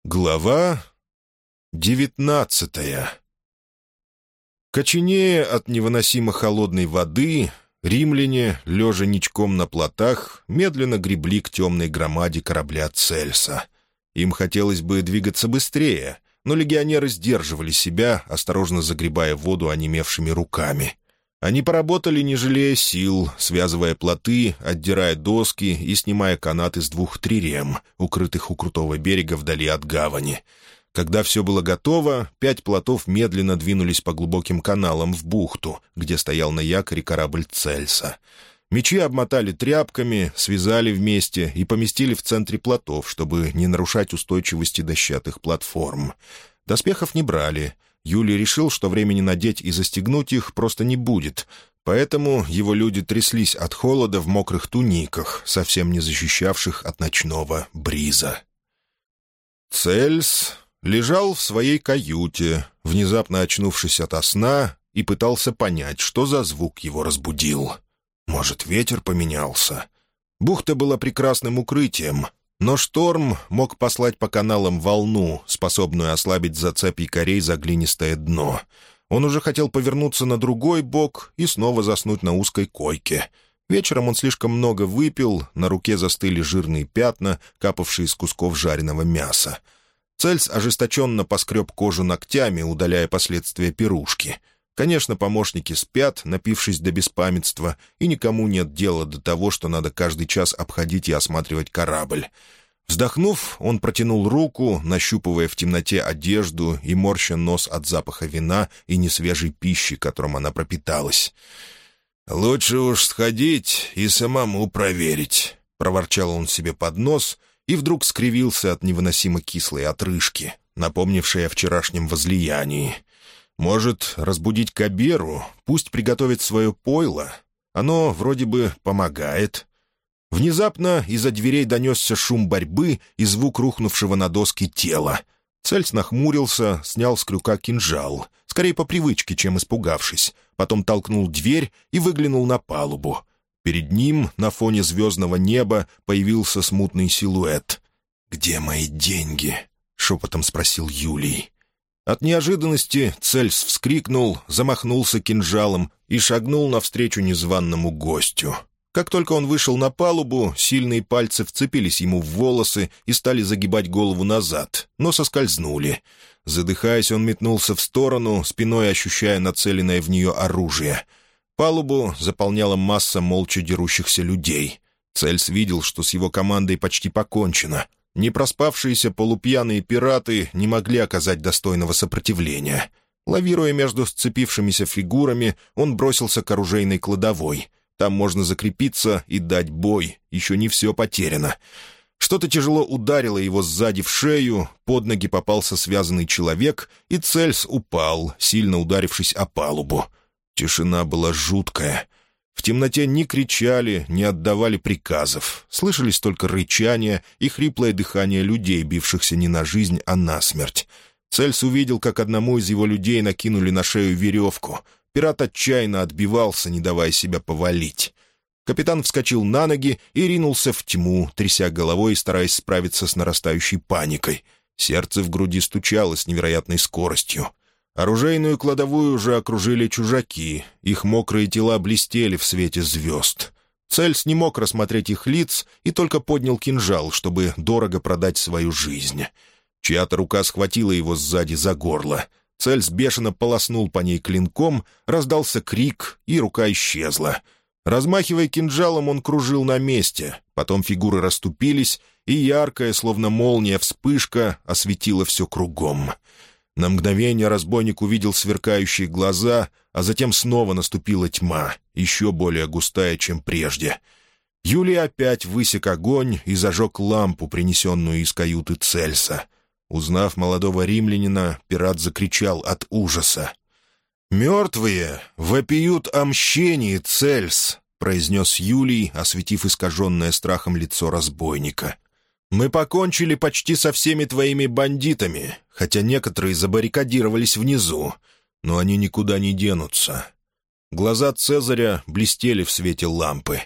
Глава 19. Коченея от невыносимо холодной воды, римляне, лежа ничком на плотах, медленно гребли к темной громаде корабля Цельса. Им хотелось бы двигаться быстрее, но легионеры сдерживали себя, осторожно загребая воду онемевшими руками. Они поработали, не жалея сил, связывая плоты, отдирая доски и снимая канаты с 2 трирем, укрытых у крутого берега вдали от гавани. Когда все было готово, 5 плотов медленно двинулись по глубоким каналам в бухту, где стоял на якоре корабль Цельса. Мечи обмотали тряпками, связали вместе и поместили в центре плотов, чтобы не нарушать устойчивости дощатых платформ. Доспехов не брали. Юлий решил, что времени надеть и застегнуть их просто не будет, поэтому его люди тряслись от холода в мокрых туниках, совсем не защищавших от ночного бриза. Цельс лежал в своей каюте, внезапно очнувшись ото сна, и пытался понять, что за звук его разбудил. Может, ветер поменялся? Бухта была прекрасным укрытием, но шторм мог послать по каналам волну, способную ослабить зацеп якорей за глинистое дно. Он уже хотел повернуться на другой бок и снова заснуть на узкой койке. Вечером он слишком много выпил, на руке застыли жирные пятна, капавшие из кусков жареного мяса. Цельс ожесточенно поскреб кожу ногтями, удаляя последствия пирушки. Конечно, помощники спят, напившись до беспамятства, и никому нет дела до того, что надо каждый час обходить и осматривать корабль. Вздохнув, он протянул руку, нащупывая в темноте одежду и морща нос от запаха вина и несвежей пищи, которым она пропиталась. «Лучше уж сходить и самому проверить», — проворчал он себе под нос и вдруг скривился от невыносимо кислой отрыжки, напомнившей о вчерашнем возлиянии. Может, разбудить Каберу, пусть приготовит свое пойло? Оно вроде бы помогает. Внезапно из-за дверей донесся шум борьбы и звук рухнувшего на доски тела. Цельс нахмурился, снял с крюка кинжал, скорее по привычке, чем испугавшись. Потом толкнул дверь и выглянул на палубу. Перед ним, на фоне звездного неба, появился смутный силуэт. «Где мои деньги?» — шепотом спросил Юлий. От неожиданности Цельс вскрикнул, замахнулся кинжалом и шагнул навстречу незваному гостю. Как только он вышел на палубу, сильные пальцы вцепились ему в волосы и стали загибать голову назад, но соскользнули. Задыхаясь, он метнулся в сторону, спиной ощущая нацеленное в нее оружие. Палубу заполняла масса молча дерущихся людей. Цельс видел, что с его командой почти покончено. Непроспавшиеся полупьяные пираты не могли оказать достойного сопротивления. Лавируя между сцепившимися фигурами, он бросился к оружейной кладовой. Там можно закрепиться и дать бой, еще не все потеряно. Что-то тяжело ударило его сзади в шею, под ноги попался связанный человек, и Цельс упал, сильно ударившись о палубу. Тишина была жуткая. В темноте ни кричали, ни отдавали приказов. Слышались только рычания и хриплое дыхание людей, бившихся не на жизнь, а на смерть. Цельс увидел, как одному из его людей накинули на шею веревку. Пират отчаянно отбивался, не давая себя повалить. Капитан вскочил на ноги и ринулся в тьму, тряся головой и стараясь справиться с нарастающей паникой. Сердце в груди стучало с невероятной скоростью. Оружейную кладовую уже окружили чужаки, их мокрые тела блестели в свете звезд. Цельс не мог рассмотреть их лиц и только поднял кинжал, чтобы дорого продать свою жизнь. Чья-то рука схватила его сзади за горло. Цельс бешено полоснул по ней клинком, раздался крик, и рука исчезла. Размахивая кинжалом, он кружил на месте, потом фигуры расступились, и яркая, словно молния, вспышка осветила все кругом. На мгновение разбойник увидел сверкающие глаза, а затем снова наступила тьма, еще более густая, чем прежде. Юлий опять высек огонь и зажег лампу, принесенную из каюты Цельса. Узнав молодого римлянина, пират закричал от ужаса. «Мертвые вопиют о мщении, Цельс!» — произнес Юлий, осветив искаженное страхом лицо разбойника. «Мы покончили почти со всеми твоими бандитами, хотя некоторые забаррикадировались внизу, но они никуда не денутся». Глаза Цезаря блестели в свете лампы.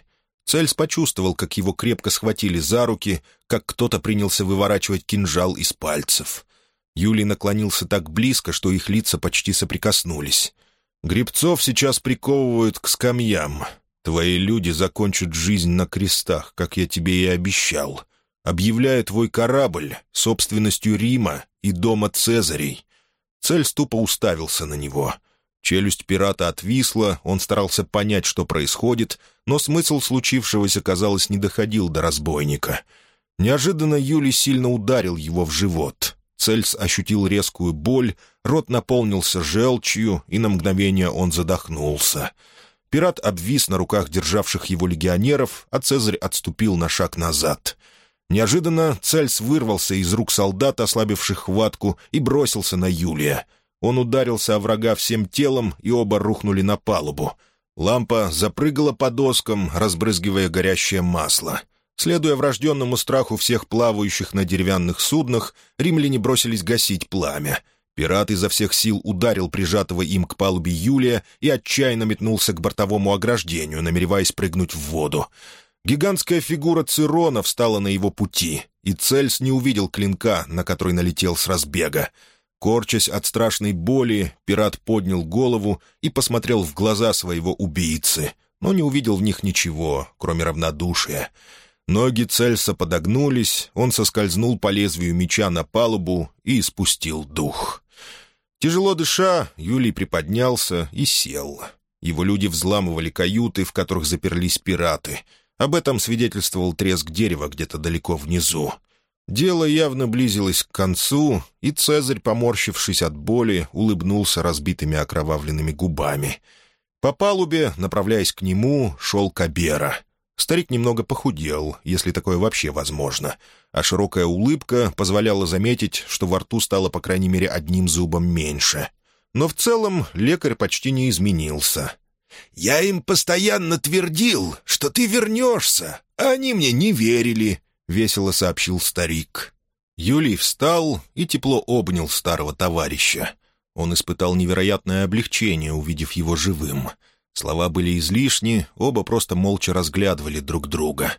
Цельс почувствовал, как его крепко схватили за руки, как кто-то принялся выворачивать кинжал из пальцев. Юлий наклонился так близко, что их лица почти соприкоснулись. «Гребцов сейчас приковывают к скамьям. Твои люди закончат жизнь на крестах, как я тебе и обещал, объявляя твой корабль собственностью Рима и дома Цезарей». Цельс тупо уставился на него. Челюсть пирата отвисла, он старался понять, что происходит, но смысл случившегося, казалось, не доходил до разбойника. Неожиданно Юлий сильно ударил его в живот. Цельс ощутил резкую боль, рот наполнился желчью, и на мгновение он задохнулся. Пират обвис на руках державших его легионеров, а Цезарь отступил на шаг назад. Неожиданно Цельс вырвался из рук солдат, ослабивших хватку, и бросился на Юлия. Он ударился о врага всем телом, и оба рухнули на палубу. Лампа запрыгала по доскам, разбрызгивая горящее масло. Следуя врожденному страху всех плавающих на деревянных суднах, римляне бросились гасить пламя. Пират изо всех сил ударил прижатого им к палубе Юлия и отчаянно метнулся к бортовому ограждению, намереваясь прыгнуть в воду. Гигантская фигура Цирона встала на его пути, и Цельс не увидел клинка, на который налетел с разбега. Корчась от страшной боли, пират поднял голову и посмотрел в глаза своего убийцы, но не увидел в них ничего, кроме равнодушия. Ноги Цельса подогнулись, он соскользнул по лезвию меча на палубу и испустил дух. Тяжело дыша, Юлий приподнялся и сел. Его люди взламывали каюты, в которых заперлись пираты. Об этом свидетельствовал треск дерева где-то далеко внизу. Дело явно близилось к концу, и Цезарь, поморщившись от боли, улыбнулся разбитыми окровавленными губами. По палубе, направляясь к нему, шел Кабера. Старик немного похудел, если такое вообще возможно, а широкая улыбка позволяла заметить, что во рту стало по крайней мере одним зубом меньше. Но в целом лекарь почти не изменился. «Я им постоянно твердил, что ты вернешься, а они мне не верили», — весело сообщил старик. Юлий встал и тепло обнял старого товарища. Он испытал невероятное облегчение, увидев его живым. Слова были излишни, оба просто молча разглядывали друг друга.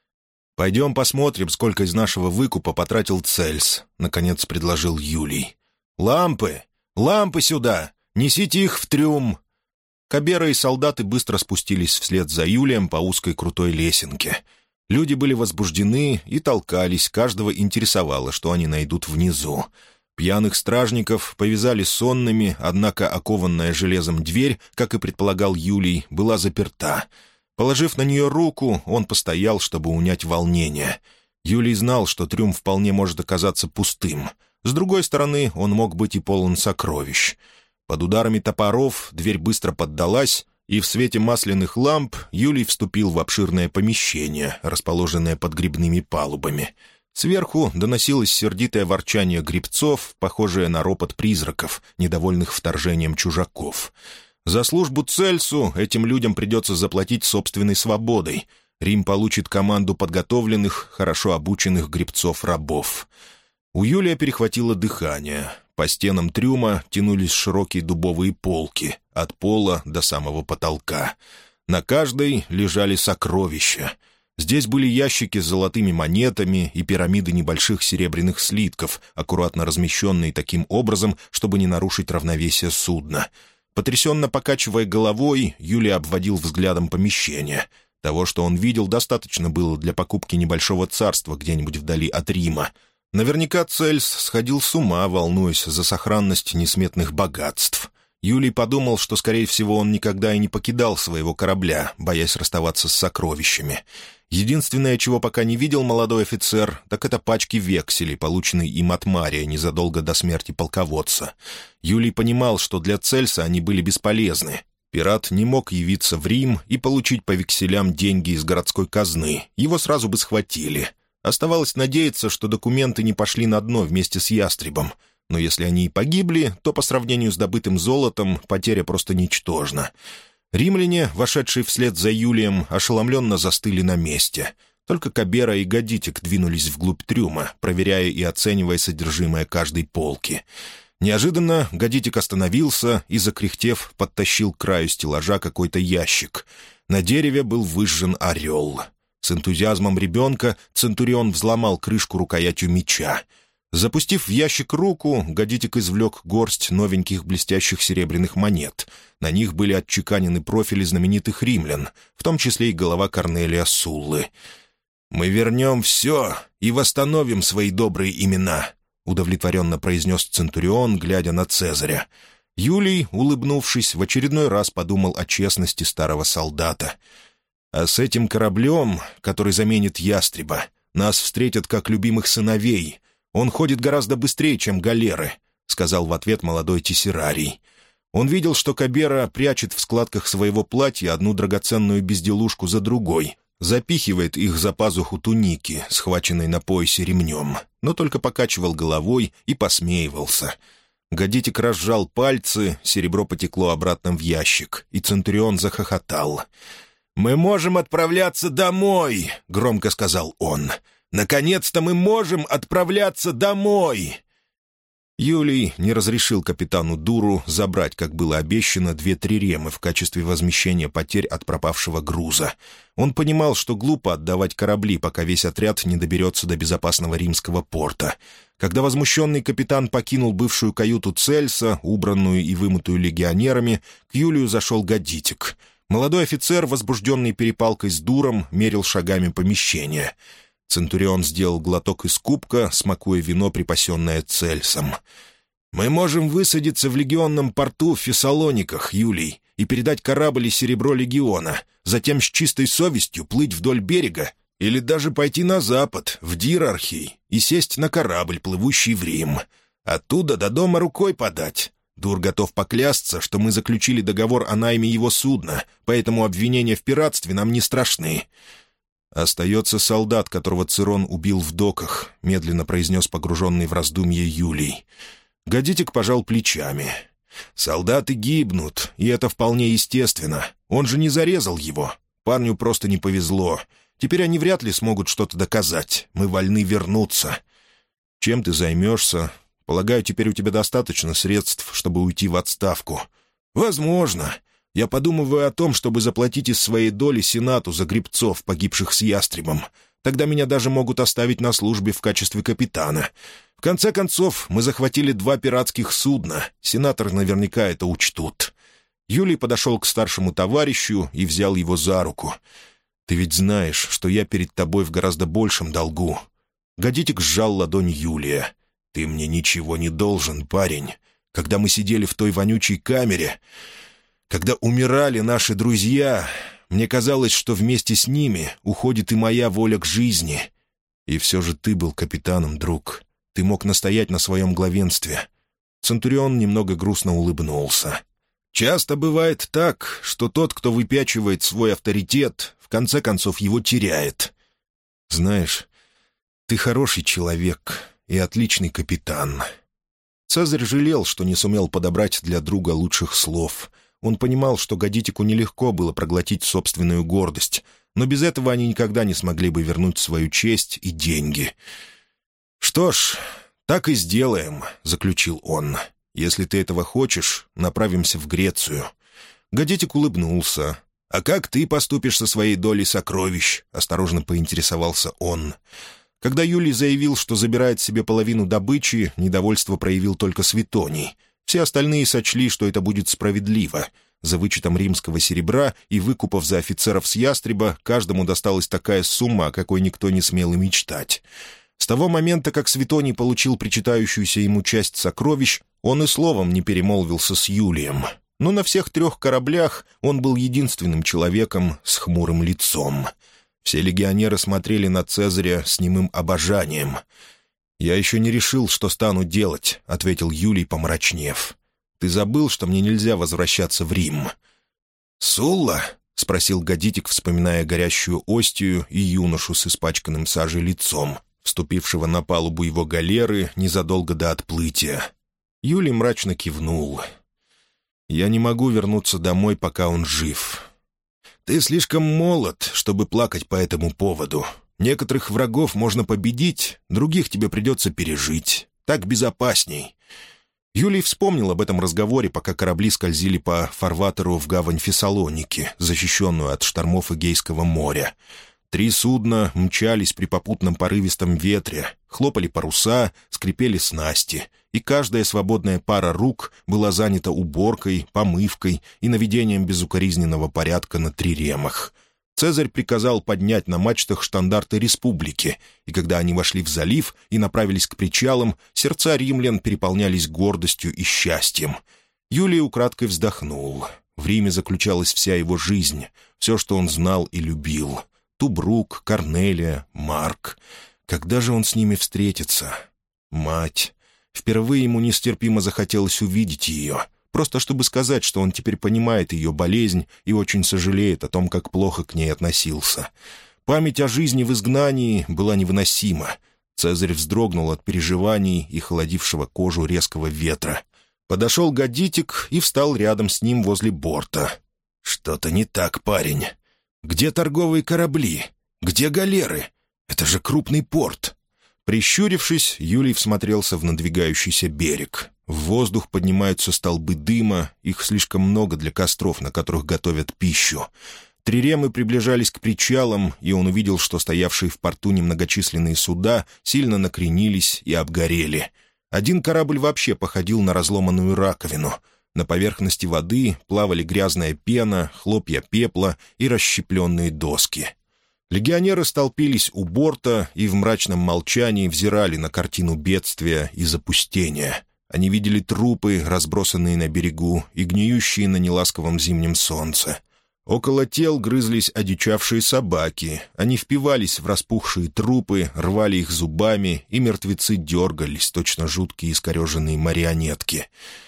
«Пойдем посмотрим, сколько из нашего выкупа потратил Цельс», — наконец предложил Юлий. «Лампы! Лампы сюда! Несите их в трюм!» Кабера и солдаты быстро спустились вслед за Юлием по узкой крутой лесенке. Люди были возбуждены и толкались, каждого интересовало, что они найдут внизу. Пьяных стражников повязали сонными, однако окованная железом дверь, как и предполагал Юлий, была заперта. Положив на нее руку, он постоял, чтобы унять волнение. Юлий знал, что трюм вполне может оказаться пустым. С другой стороны, он мог быть и полон сокровищ. Под ударами топоров дверь быстро поддалась, и в свете масляных ламп Юлий вступил в обширное помещение, расположенное под гребными палубами. Сверху доносилось сердитое ворчание гребцов, похожее на ропот призраков, недовольных вторжением чужаков. За службу Цельсу этим людям придется заплатить собственной свободой. Рим получит команду подготовленных, хорошо обученных гребцов-рабов. У Юлия перехватило дыхание. По стенам трюма тянулись широкие дубовые полки, от пола до самого потолка. На каждой лежали сокровища. Здесь были ящики с золотыми монетами и пирамиды небольших серебряных слитков, аккуратно размещенные таким образом, чтобы не нарушить равновесие судна. Потрясенно покачивая головой, Юлий обводил взглядом помещение. Того, что он видел, достаточно было для покупки небольшого царства где-нибудь вдали от Рима. Наверняка Цельс сходил с ума, волнуясь за сохранность несметных богатств. Юлий подумал, что, скорее всего, он никогда и не покидал своего корабля, боясь расставаться с сокровищами. Единственное, чего пока не видел молодой офицер, так это пачки векселей, полученные им от Мария незадолго до смерти полководца. Юлий понимал, что для Цельса они были бесполезны. Пират не мог явиться в Рим и получить по векселям деньги из городской казны. Его сразу бы схватили. Оставалось надеяться, что документы не пошли на дно вместе с ястребом. Но если они и погибли, то по сравнению с добытым золотом потеря просто ничтожна. Римляне, вошедшие вслед за Юлием, ошеломленно застыли на месте. Только Кабера и Гадитик двинулись вглубь трюма, проверяя и оценивая содержимое каждой полки. Неожиданно Гадитик остановился и, закряхтев, подтащил к краю стеллажа какой-то ящик. На дереве был выжжен орел. С энтузиазмом ребенка Центурион взломал крышку рукоятью меча. Запустив в ящик руку, Гадитик извлек горсть новеньких блестящих серебряных монет. На них были отчеканены профили знаменитых римлян, в том числе и голова Корнелия Суллы. «Мы вернем все и восстановим свои добрые имена», — удовлетворенно произнес Центурион, глядя на Цезаря. Юлий, улыбнувшись, в очередной раз подумал о честности старого солдата. «А с этим кораблем, который заменит ястреба, нас встретят как любимых сыновей. Он ходит гораздо быстрее, чем галеры», — сказал в ответ молодой Тессерарий. Он видел, что Кабера прячет в складках своего платья одну драгоценную безделушку за другой, запихивает их за пазуху туники, схваченной на поясе ремнем, но только покачивал головой и посмеивался. Гадитик разжал пальцы, серебро потекло обратно в ящик, и Центурион захохотал. «Мы можем отправляться домой!» — громко сказал он. «Наконец-то мы можем отправляться домой!» Юлий не разрешил капитану Дуру забрать, как было обещано, 2 триремы в качестве возмещения потерь от пропавшего груза. Он понимал, что глупо отдавать корабли, пока весь отряд не доберется до безопасного римского порта. Когда возмущенный капитан покинул бывшую каюту Цельса, убранную и вымытую легионерами, к Юлию зашел Гадитик. Молодой офицер, возбужденный перепалкой с Дуром, мерил шагами помещение. Центурион сделал глоток из кубка, смакуя вино, припасенное Цельсом. «Мы можем высадиться в легионном порту в Фессалониках, Юлий, и передать корабль и серебро легиона, затем с чистой совестью плыть вдоль берега или даже пойти на запад, в Дирархий, и сесть на корабль, плывущий в Рим. Оттуда до дома рукой подать. Дур готов поклясться, что мы заключили договор о найме его судна, поэтому обвинения в пиратстве нам не страшны». «Остается солдат, которого Цирон убил в доках», — медленно произнес погруженный в раздумье Юлий. Гадитик пожал плечами. «Солдаты гибнут, и это вполне естественно. Он же не зарезал его. Парню просто не повезло. Теперь они вряд ли смогут что-то доказать. Мы вольны вернуться. Чем ты займешься? Полагаю, теперь у тебя достаточно средств, чтобы уйти в отставку». «Возможно. Я подумываю о том, чтобы заплатить из своей доли Сенату за гребцов, погибших с ястребом. Тогда меня даже могут оставить на службе в качестве капитана. В конце концов, мы захватили 2 пиратских судна. Сенаторы наверняка это учтут». Юлий подошел к старшему товарищу и взял его за руку. «Ты ведь знаешь, что я перед тобой в гораздо большем долгу». Гадитик сжал ладонь Юлия. «Ты мне ничего не должен, парень. Когда мы сидели в той вонючей камере... Когда умирали наши друзья, мне казалось, что вместе с ними уходит и моя воля к жизни. И все же ты был капитаном, друг. Ты мог настоять на своем главенстве». Центурион немного грустно улыбнулся. «Часто бывает так, что тот, кто выпячивает свой авторитет, в конце концов его теряет. Знаешь, ты хороший человек и отличный капитан». Цезарь жалел, что не сумел подобрать для друга лучших слов. Он понимал, что Гадитику нелегко было проглотить собственную гордость, но без этого они никогда не смогли бы вернуть свою честь и деньги. «Что ж, так и сделаем», — заключил он. «Если ты этого хочешь, направимся в Грецию». Гадитик улыбнулся. «А как ты поступишь со своей долей сокровищ?» — осторожно поинтересовался он. Когда Юлий заявил, что забирает себе половину добычи, недовольство проявил только Светоний. Все остальные сочли, что это будет справедливо. За вычетом римского серебра и выкупов за офицеров с ястреба каждому досталась такая сумма, о какой никто не смел и мечтать. С того момента, как Светоний получил причитающуюся ему часть сокровищ, он и словом не перемолвился с Юлием. Но на всех 3 кораблях он был единственным человеком с хмурым лицом. Все легионеры смотрели на Цезаря с немым обожанием. «Я еще не решил, что стану делать», — ответил Юлий, помрачнев. «Ты забыл, что мне нельзя возвращаться в Рим?» «Сулла?» — спросил Гадитик, вспоминая горящую Остию и юношу с испачканным сажей лицом, вступившего на палубу его галеры незадолго до отплытия. Юлий мрачно кивнул. «Я не могу вернуться домой, пока он жив». «Ты слишком молод, чтобы плакать по этому поводу. Некоторых врагов можно победить, других тебе придется пережить. Так безопасней». Юлий вспомнил об этом разговоре, пока корабли скользили по фарватеру в гавань Фессалоники, защищенную от штормов Эгейского моря. 3 судна мчались при попутном порывистом ветре, хлопали паруса, скрипели снасти, и каждая свободная пара рук была занята уборкой, помывкой и наведением безукоризненного порядка на триремах. Цезарь приказал поднять на мачтах штандарты республики, и когда они вошли в залив и направились к причалам, сердца римлян переполнялись гордостью и счастьем. Юлий украдкой вздохнул. В Риме заключалась вся его жизнь, все, что он знал и любил. Тубрук, Корнелия, Марк. Когда же он с ними встретится? Мать. Впервые ему нестерпимо захотелось увидеть ее, просто чтобы сказать, что он теперь понимает ее болезнь и очень сожалеет о том, как плохо к ней относился. Память о жизни в изгнании была невыносима. Цезарь вздрогнул от переживаний и холодившего кожу резкого ветра. Подошел Гадитик и встал рядом с ним возле борта. «Что-то не так, парень. Где торговые корабли? Где галеры? Это же крупный порт». Прищурившись, Юлий всмотрелся в надвигающийся берег. В воздух поднимаются столбы дыма, их слишком много для костров, на которых готовят пищу. Триремы приближались к причалам, и он увидел, что стоявшие в порту немногочисленные суда сильно накренились и обгорели. Один корабль вообще походил на разломанную раковину. На поверхности воды плавали грязная пена, хлопья пепла и расщепленные доски. Легионеры столпились у борта и в мрачном молчании взирали на картину бедствия и запустения. Они видели трупы, разбросанные на берегу, и гниющие на неласковом зимнем солнце. Около тел грызлись одичавшие собаки. Они впивались в распухшие трупы, рвали их зубами, и мертвецы дергались, точно жуткие искореженные марионетки.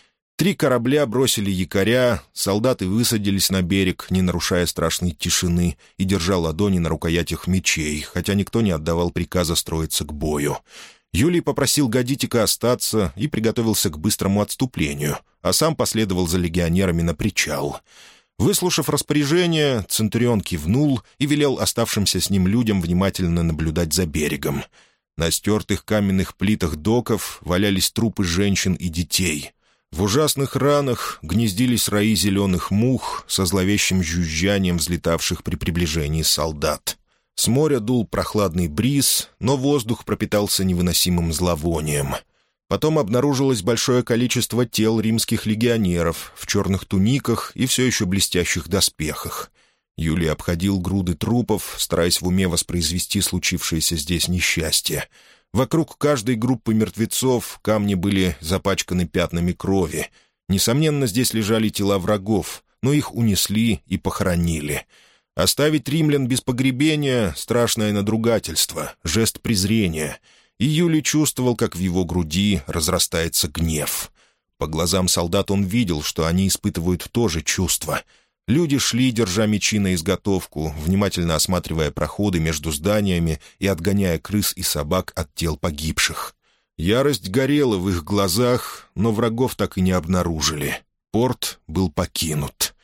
3 корабля бросили якоря, солдаты высадились на берег, не нарушая страшной тишины, и держа ладони на рукоятях мечей, хотя никто не отдавал приказа строиться к бою. Юлий попросил Гадитика остаться и приготовился к быстрому отступлению, а сам последовал за легионерами на причал. Выслушав распоряжение, Центурион кивнул и велел оставшимся с ним людям внимательно наблюдать за берегом. На стертых каменных плитах доков валялись трупы женщин и детей. В ужасных ранах гнездились раи зеленых мух со зловещим жужжанием, взлетавших при приближении солдат. С моря дул прохладный бриз, но воздух пропитался невыносимым зловонием. Потом обнаружилось большое количество тел римских легионеров в черных туниках и все еще блестящих доспехах. Юлий обходил груды трупов, стараясь в уме воспроизвести случившееся здесь несчастье. Вокруг каждой группы мертвецов камни были запачканы пятнами крови. Несомненно, здесь лежали тела врагов, но их унесли и похоронили. Оставить римлян без погребения — страшное надругательство, жест презрения. И Юлий чувствовал, как в его груди разрастается гнев. По глазам солдат он видел, что они испытывают то же чувство. Люди шли, держа мечи на изготовку, внимательно осматривая проходы между зданиями и отгоняя крыс и собак от тел погибших. Ярость горела в их глазах, но врагов так и не обнаружили. Порт был покинут.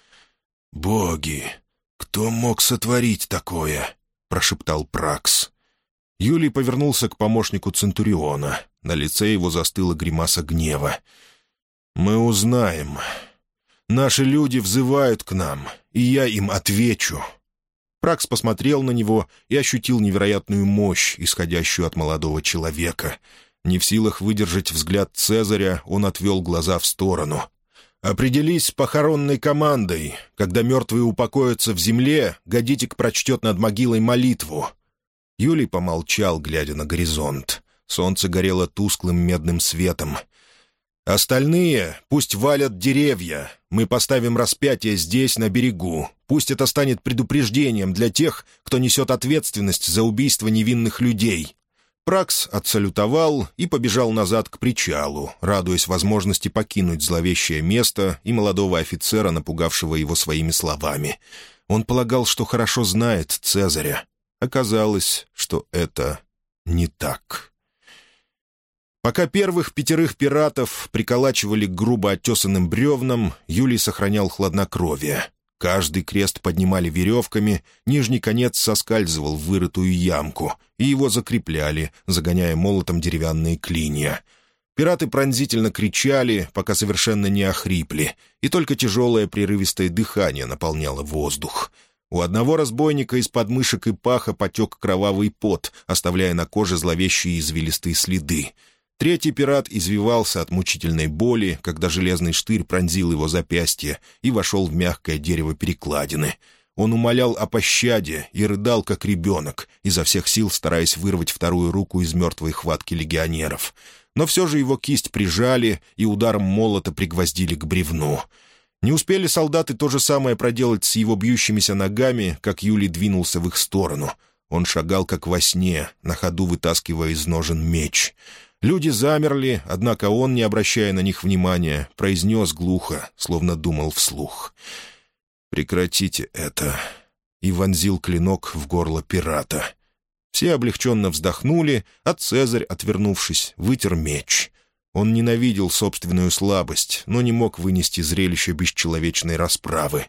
«Боги! Кто мог сотворить такое?» — прошептал Пракс. Юлий повернулся к помощнику Центуриона. На лице его застыла гримаса гнева. «Мы узнаем. Наши люди взывают к нам, и я им отвечу». Пракс посмотрел на него и ощутил невероятную мощь, исходящую от молодого человека. Не в силах выдержать взгляд Цезаря, он отвел глаза в сторону. «Определись с похоронной командой. Когда мертвые упокоятся в земле, Гадитик прочтет над могилой молитву». Юлий помолчал, глядя на горизонт. Солнце горело тусклым медным светом. «Остальные пусть валят деревья. Мы поставим распятие здесь, на берегу. Пусть это станет предупреждением для тех, кто несет ответственность за убийство невинных людей». Пракс отсалютовал и побежал назад к причалу, радуясь возможности покинуть зловещее место и молодого офицера, напугавшего его своими словами. Он полагал, что хорошо знает Цезаря. Оказалось, что это не так. Пока первых 5 пиратов приколачивали к грубо оттесанным бревнам, Юлий сохранял хладнокровие. Каждый крест поднимали веревками, нижний конец соскальзывал в вырытую ямку, и его закрепляли, загоняя молотом деревянные клинья. Пираты пронзительно кричали, пока совершенно не охрипли, и только тяжелое прерывистое дыхание наполняло воздух. У одного разбойника из подмышек и паха потек кровавый пот, оставляя на коже зловещие извилистые следы. Третий пират извивался от мучительной боли, когда железный штырь пронзил его запястье и вошел в мягкое дерево перекладины. Он умолял о пощаде и рыдал, как ребенок, изо всех сил стараясь вырвать вторую руку из мертвой хватки легионеров. Но все же его кисть прижали и ударом молота пригвоздили к бревну. Не успели солдаты то же самое проделать с его бьющимися ногами, как Юлий двинулся в их сторону. Он шагал, как во сне, на ходу вытаскивая из ножен меч. Люди замерли, однако он, не обращая на них внимания, произнес глухо, словно думал вслух: «Прекратите это!» и вонзил клинок в горло пирата. Все облегченно вздохнули, а Цезарь, отвернувшись, вытер меч. Он ненавидел собственную слабость, но не мог вынести зрелище бесчеловечной расправы.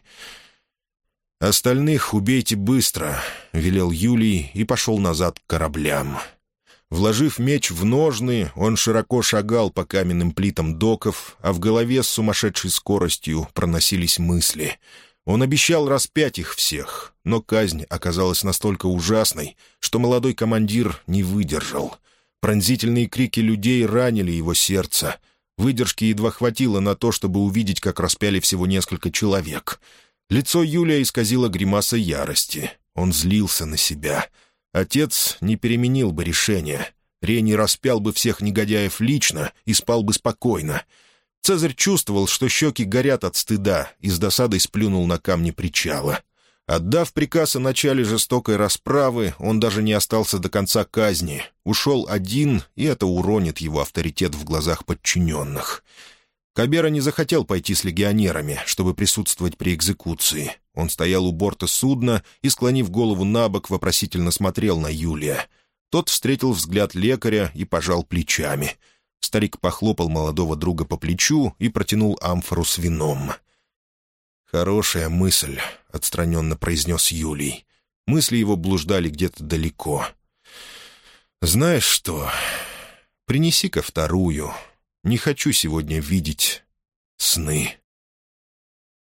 «Остальных убейте быстро», — велел Юлий и пошел назад к кораблям. Вложив меч в ножны, он широко шагал по каменным плитам доков, а в голове с сумасшедшей скоростью проносились мысли. Он обещал распять их всех, но казнь оказалась настолько ужасной, что молодой командир не выдержал. Пронзительные крики людей ранили его сердце. Выдержки едва хватило на то, чтобы увидеть, как распяли всего несколько человек. Лицо Юлия исказило гримаса ярости. Он злился на себя. Отец не переменил бы решение. Рений распял бы всех негодяев лично и спал бы спокойно. Цезарь чувствовал, что щеки горят от стыда, и с досадой сплюнул на камни причала. Отдав приказ о начале жестокой расправы, он даже не остался до конца казни. Ушел один, и это уронит его авторитет в глазах подчиненных. Кабера не захотел пойти с легионерами, чтобы присутствовать при экзекуции. Он стоял у борта судна и, склонив голову набок, вопросительно смотрел на Юлия. Тот встретил взгляд лекаря и пожал плечами. Старик похлопал молодого друга по плечу и протянул амфору с вином. «Хорошая мысль», — отстраненно произнес Юлий. Мысли его блуждали где-то далеко. «Знаешь что? Принеси-ка вторую. Не хочу сегодня видеть сны».